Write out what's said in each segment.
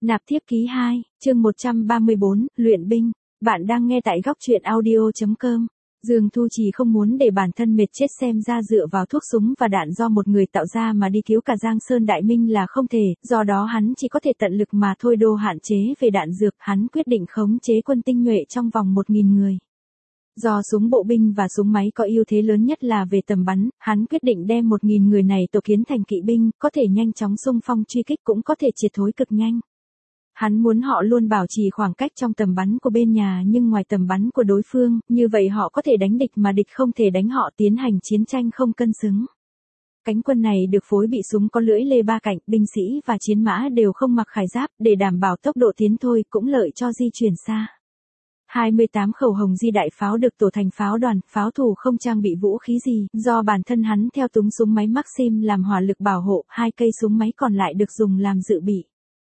Nạp thiếp ký 2, chương 134, luyện binh. Bạn đang nghe tại góc truyện audio.com. Dương Thu Trì không muốn để bản thân mệt chết, xem ra dựa vào thuốc súng và đạn do một người tạo ra mà đi cứu cả Giang Sơn Đại Minh là không thể, do đó hắn chỉ có thể tận lực mà thôi. Đô hạn chế về đạn dược, hắn quyết định khống chế quân tinh nhuệ trong vòng 1.000 người. Do súng bộ binh và súng máy có ưu thế lớn nhất là về tầm bắn, hắn quyết định đem 1.000 người này tổ kiến thành kỵ binh, có thể nhanh chóng xung phong truy kích, cũng có thể triệt thối cực nhanh. Hắn muốn họ luôn bảo trì khoảng cách trong tầm bắn của bên nhà nhưng ngoài tầm bắn của đối phương, như vậy họ có thể đánh địch mà địch không thể đánh họ, tiến hành chiến tranh không cân xứng. Cánh quân này được phối bị súng có lưỡi lê 3 cạnh, binh sĩ và chiến mã đều không mặc khải giáp, để đảm bảo tốc độ tiến thôi, cũng lợi cho di chuyển xa. 28 khẩu Hồng Di đại pháo được tổ thành pháo đoàn, pháo thủ không trang bị vũ khí gì, do bản thân hắn theo túng súng máy Maxim làm hỏa lực bảo hộ, 2 cây súng máy còn lại được dùng làm dự bị.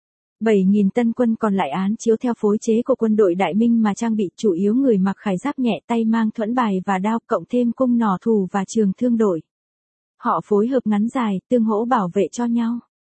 7.000 tân quân còn lại án chiếu theo phối chế của quân đội Đại Minh mà trang bị, chủ yếu người mặc khải giáp nhẹ, tay mang thuẫn bài và đao, cộng thêm cung nỏ thủ và trường thương đội. Họ phối hợp ngắn dài, tương hỗ bảo vệ cho nhau.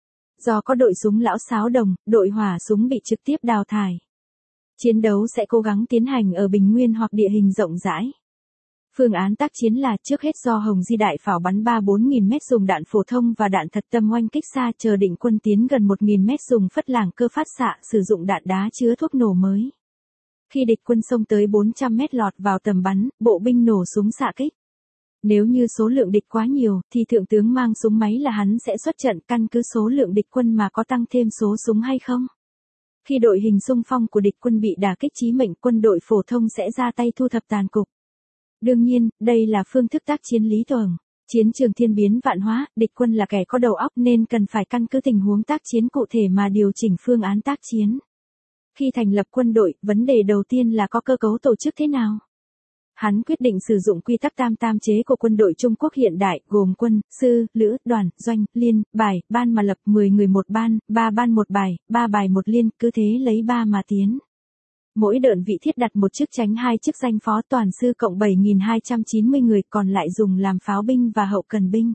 Do có đội súng lão Sáo Đồng, đội hỏa súng bị trực tiếp đào thải. Chiến đấu sẽ cố gắng tiến hành ở bình nguyên hoặc địa hình rộng rãi. Phương án tác chiến là trước hết do Hồng Di đại pháo bắn 3-4.000 mét dùng đạn phổ thông và đạn thật tâm oanh kích xa, chờ định quân tiến gần 1.000 mét dùng phất làng cơ phát xạ, sử dụng đạn đá chứa thuốc nổ mới. Khi địch quân xông tới 400 mét lọt vào tầm bắn, bộ binh nổ súng xạ kích. Nếu như số lượng địch quá nhiều, thì thượng tướng mang súng máy là hắn sẽ xuất trận, căn cứ số lượng địch quân mà có tăng thêm số súng hay không. Khi đội hình xung phong của địch quân bị đả kích chí mệnh, quân đội phổ thông sẽ ra tay thu thập tàn cục. Đương nhiên, đây là phương thức tác chiến lý tưởng. Chiến trường thiên biến vạn hóa, địch quân là kẻ có đầu óc nên cần phải căn cứ tình huống tác chiến cụ thể mà điều chỉnh phương án tác chiến. Khi thành lập quân đội, vấn đề đầu tiên là có cơ cấu tổ chức thế nào. Hắn quyết định sử dụng quy tắc tam tam chế của quân đội Trung Quốc hiện đại, gồm quân, sư, lữ, đoàn, doanh, liên, bài, ban mà lập, 10 người một ban, 3 ban một bài, 3 bài một liên, cứ thế lấy 3 mà tiến. Mỗi đơn vị thiết đặt một chức chánh, 2 chức danh phó, toàn sư cộng 7.290 người, còn lại dùng làm pháo binh và hậu cần binh.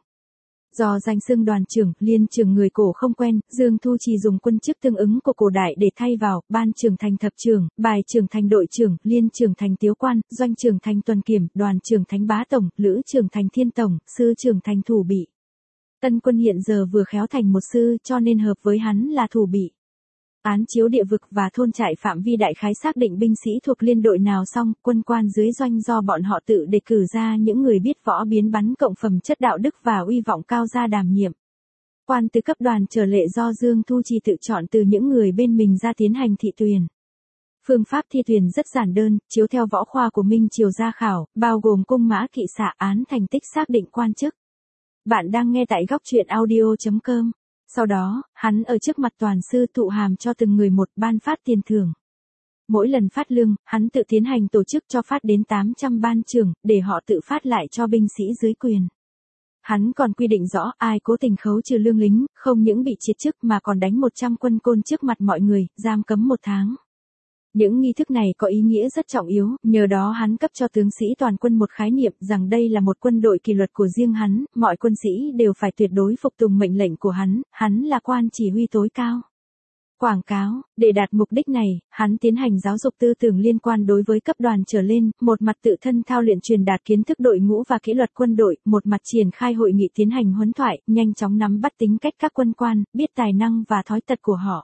Do danh xưng đoàn trưởng, liên trưởng người cổ không quen, Dương Thu Trì dùng quân chức tương ứng của cổ đại để thay vào, ban trưởng thành thập trưởng, bài trưởng thành đội trưởng, liên trưởng thành tiếu quan, doanh trưởng thành tuần kiểm, đoàn trưởng thành bá tổng, lữ trưởng thành thiên tổng, sư trưởng thành thủ bị. Tân quân hiện giờ vừa khéo thành một sư, cho nên hợp với hắn là thủ bị. Án chiếu địa vực và thôn trại phạm vi đại khái, xác định binh sĩ thuộc liên đội nào xong, quân quan dưới doanh do bọn họ tự đề cử ra những người biết võ biến bắn cộng phẩm chất đạo đức và uy vọng cao ra đảm nhiệm. Quan từ cấp đoàn trở lệ do Dương Thu Trì tự chọn từ những người bên mình ra tiến hành thị tuyển. Phương pháp thi tuyển rất giản đơn, chiếu theo võ khoa của Minh Triều ra khảo, bao gồm cung mã kỵ xạ, án thành tích xác định quan chức. Bạn đang nghe tại góc truyện audio.com. Sau đó, hắn ở trước mặt toàn sư thụ hàm cho từng người một, ban phát tiền thưởng. Mỗi lần phát lương, hắn tự tiến hành tổ chức cho phát đến 800 ban trưởng, để họ tự phát lại cho binh sĩ dưới quyền. Hắn còn quy định rõ ai cố tình khấu trừ lương lính, không những bị triệt chức mà còn đánh 100 quân côn trước mặt mọi người, giam cấm 1 tháng. Những nghi thức này có ý nghĩa rất trọng yếu, nhờ đó hắn cấp cho tướng sĩ toàn quân một khái niệm rằng đây là một quân đội kỷ luật của riêng hắn, mọi quân sĩ đều phải tuyệt đối phục tùng mệnh lệnh của hắn là quan chỉ huy tối cao. Quảng cáo, để đạt mục đích này, hắn tiến hành giáo dục tư tưởng liên quan đối với cấp đoàn trở lên, một mặt tự thân thao luyện truyền đạt kiến thức đội ngũ và kỷ luật quân đội, một mặt triển khai hội nghị tiến hành huấn thoại, nhanh chóng nắm bắt tính cách các quân quan, biết tài năng và thói tật của họ.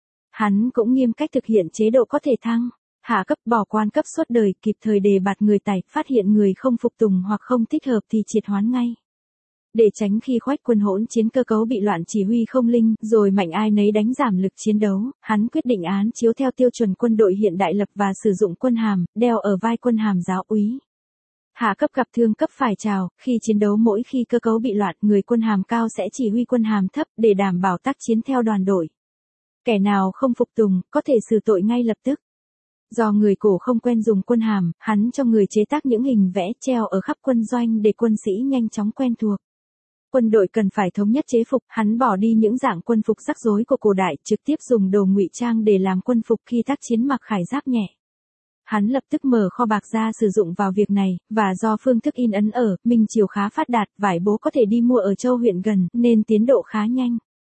Hắn cũng nghiêm cách thực hiện chế độ có thể thăng, hạ cấp, bỏ quan cấp suốt đời, kịp thời đề bạt người tài, phát hiện người không phục tùng hoặc không thích hợp thì triệt hoán ngay. Để tránh khi khoách quân hỗn chiến cơ cấu bị loạn chỉ huy không linh, rồi mạnh ai nấy đánh giảm lực chiến đấu, hắn quyết định án chiếu theo tiêu chuẩn quân đội hiện đại lập và sử dụng quân hàm, đeo ở vai quân hàm giáo úy. Hạ cấp gặp thương cấp phải chào, khi chiến đấu mỗi khi cơ cấu bị loạn, người quân hàm cao sẽ chỉ huy quân hàm thấp để đảm bảo tác chiến theo đoàn đội. Kẻ nào không phục tùng, có thể xử tội ngay lập tức. Do người cổ không quen dùng quân hàm, hắn cho người chế tác những hình vẽ treo ở khắp quân doanh để quân sĩ nhanh chóng quen thuộc. Quân đội cần phải thống nhất chế phục, hắn bỏ đi những dạng quân phục rắc rối của cổ đại, trực tiếp dùng đồ ngụy trang để làm quân phục khi tác chiến mặc khải giáp nhẹ. Hắn lập tức mở kho bạc ra sử dụng vào việc này, và do phương thức in ấn ở Minh Triều khá phát đạt, vải bố có thể đi mua ở châu huyện gần, nên tiến độ khá nhanh.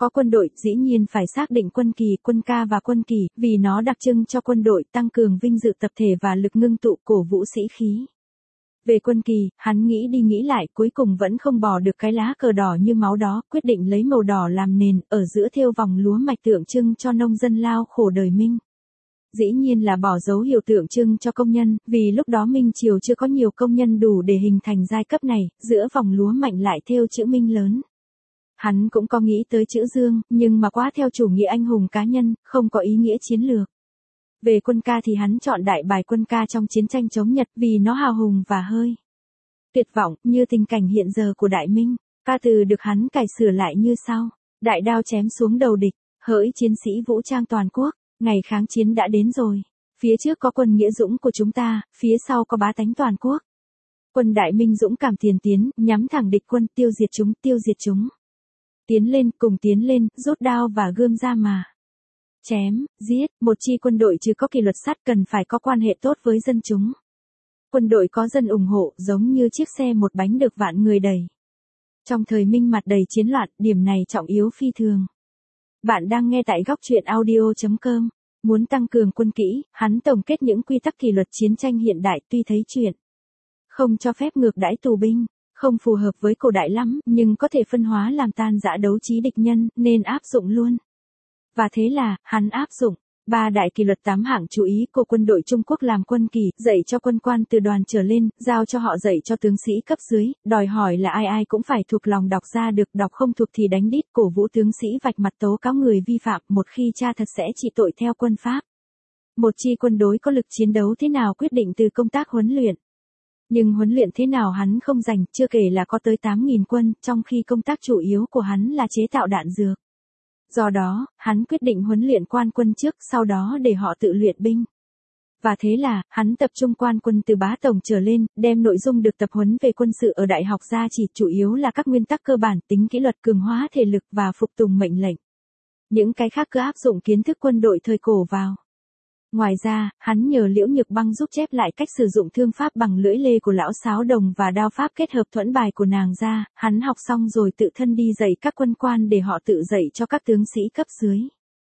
Có quân đội, dĩ nhiên phải xác định quân kỳ, quân ca và quân kỳ, vì nó đặc trưng cho quân đội, tăng cường vinh dự tập thể và lực ngưng tụ cổ vũ sĩ khí. Về quân kỳ, hắn nghĩ đi nghĩ lại, cuối cùng vẫn không bỏ được cái lá cờ đỏ như máu đó, quyết định lấy màu đỏ làm nền, ở giữa thêu vòng lúa mạch tượng trưng cho nông dân lao khổ đời Minh. Dĩ nhiên là bỏ dấu hiệu tượng trưng cho công nhân, vì lúc đó Minh Triều chưa có nhiều công nhân đủ để hình thành giai cấp này, giữa vòng lúa mạnh lại thêu chữ Minh lớn. Hắn cũng có nghĩ tới chữ Dương, nhưng mà quá theo chủ nghĩa anh hùng cá nhân, không có ý nghĩa chiến lược. Về quân ca thì hắn chọn đại bài quân ca trong chiến tranh chống Nhật vì nó hào hùng và hơi tuyệt vọng, như tình cảnh hiện giờ của Đại Minh. Ca từ được hắn cải sửa lại như sau: đại đao chém xuống đầu địch, hỡi chiến sĩ vũ trang toàn quốc, ngày kháng chiến đã đến rồi. Phía trước có quân nghĩa dũng của chúng ta, phía sau có bá tánh toàn quốc. Quân Đại Minh dũng cảm tiền tiến, nhắm thẳng địch quân, tiêu diệt chúng, tiêu diệt chúng. Tiến lên, cùng tiến lên, rút đao và gươm ra mà chém, giết. Một chi quân đội chứ có kỷ luật sắt cần phải có quan hệ tốt với dân chúng. Quân đội có dân ủng hộ giống như chiếc xe một bánh được vạn người đẩy. Trong thời Minh mặt đầy chiến loạn, điểm này trọng yếu phi thường. Bạn đang nghe tại góc truyện audio.com. Muốn tăng cường quân kỹ, hắn tổng kết những quy tắc kỷ luật chiến tranh hiện đại, tuy thấy chuyện không cho phép ngược đãi tù binh, không phù hợp với cổ đại lắm, nhưng có thể phân hóa làm tan rã đấu trí địch nhân, nên áp dụng luôn. Và thế là, hắn áp dụng 3 đại kỷ luật 8 hạng chú ý của quân đội Trung Quốc làm quân kỳ, dạy cho quân quan từ đoàn trở lên, giao cho họ dạy cho tướng sĩ cấp dưới, đòi hỏi là ai ai cũng phải thuộc lòng đọc ra được, đọc không thuộc thì đánh đít, cổ vũ tướng sĩ vạch mặt tố cáo người vi phạm, một khi tra thật sẽ trị tội theo quân pháp. Một chi quân đối có lực chiến đấu thế nào quyết định từ công tác huấn luyện. Nhưng huấn luyện thế nào hắn không dành, chưa kể là có tới 8.000 quân, trong khi công tác chủ yếu của hắn là chế tạo đạn dược. Do đó, hắn quyết định huấn luyện quan quân trước, sau đó để họ tự luyện binh. Và thế là, hắn tập trung quan quân từ bá tổng trở lên, đem nội dung được tập huấn về quân sự ở đại học ra chỉ, chủ yếu là các nguyên tắc cơ bản, tính kỷ luật, cường hóa thể lực và phục tùng mệnh lệnh. Những cái khác cứ áp dụng kiến thức quân đội thời cổ vào. Ngoài ra, hắn nhờ Liễu Nhược Băng giúp chép lại cách sử dụng thương pháp bằng lưỡi lê của lão Sáo Đồng và đao pháp kết hợp thuẫn bài của nàng ra, hắn học xong rồi tự thân đi dạy các quân quan để họ tự dạy cho các tướng sĩ cấp dưới.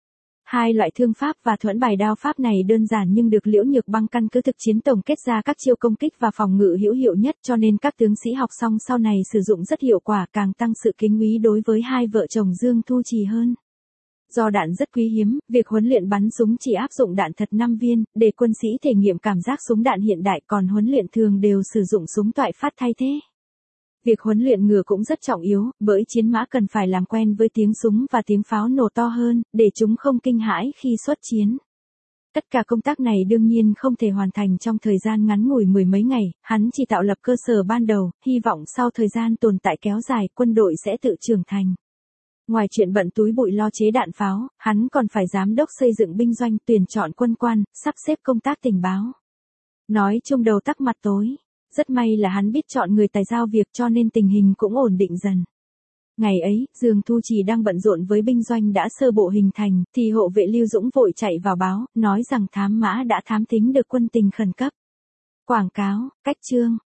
Hai loại thương pháp và thuẫn bài đao pháp này đơn giản nhưng được Liễu Nhược Băng căn cứ thực chiến tổng kết ra các chiêu công kích và phòng ngự hữu hiệu nhất, cho nên các tướng sĩ học xong sau này sử dụng rất hiệu quả, càng tăng sự kính quý đối với hai vợ chồng Dương Thu Trì hơn. Do đạn rất quý hiếm, việc huấn luyện bắn súng chỉ áp dụng đạn thật 5 viên, để quân sĩ thể nghiệm cảm giác súng đạn hiện đại, còn huấn luyện thường đều sử dụng súng toại phát thay thế. Việc huấn luyện ngựa cũng rất trọng yếu, bởi chiến mã cần phải làm quen với tiếng súng và tiếng pháo nổ to hơn, để chúng không kinh hãi khi xuất chiến. Tất cả công tác này đương nhiên không thể hoàn thành trong thời gian ngắn ngủi mười mấy ngày, hắn chỉ tạo lập cơ sở ban đầu, hy vọng sau thời gian tồn tại kéo dài, quân đội sẽ tự trưởng thành. Ngoài chuyện bận túi bụi lo chế đạn pháo, hắn còn phải giám đốc xây dựng binh doanh, tuyển chọn quân quan, sắp xếp công tác tình báo. Nói chung đầu tắc mặt tối. Rất may là hắn biết chọn người tài giao việc cho nên tình hình cũng ổn định dần. Ngày ấy, Dương Thu Trì đang bận rộn với binh doanh đã sơ bộ hình thành, thì hộ vệ Lưu Dũng vội chạy vào báo, nói rằng thám mã đã thám thính được quân tình khẩn cấp. Quảng cáo, cách chương.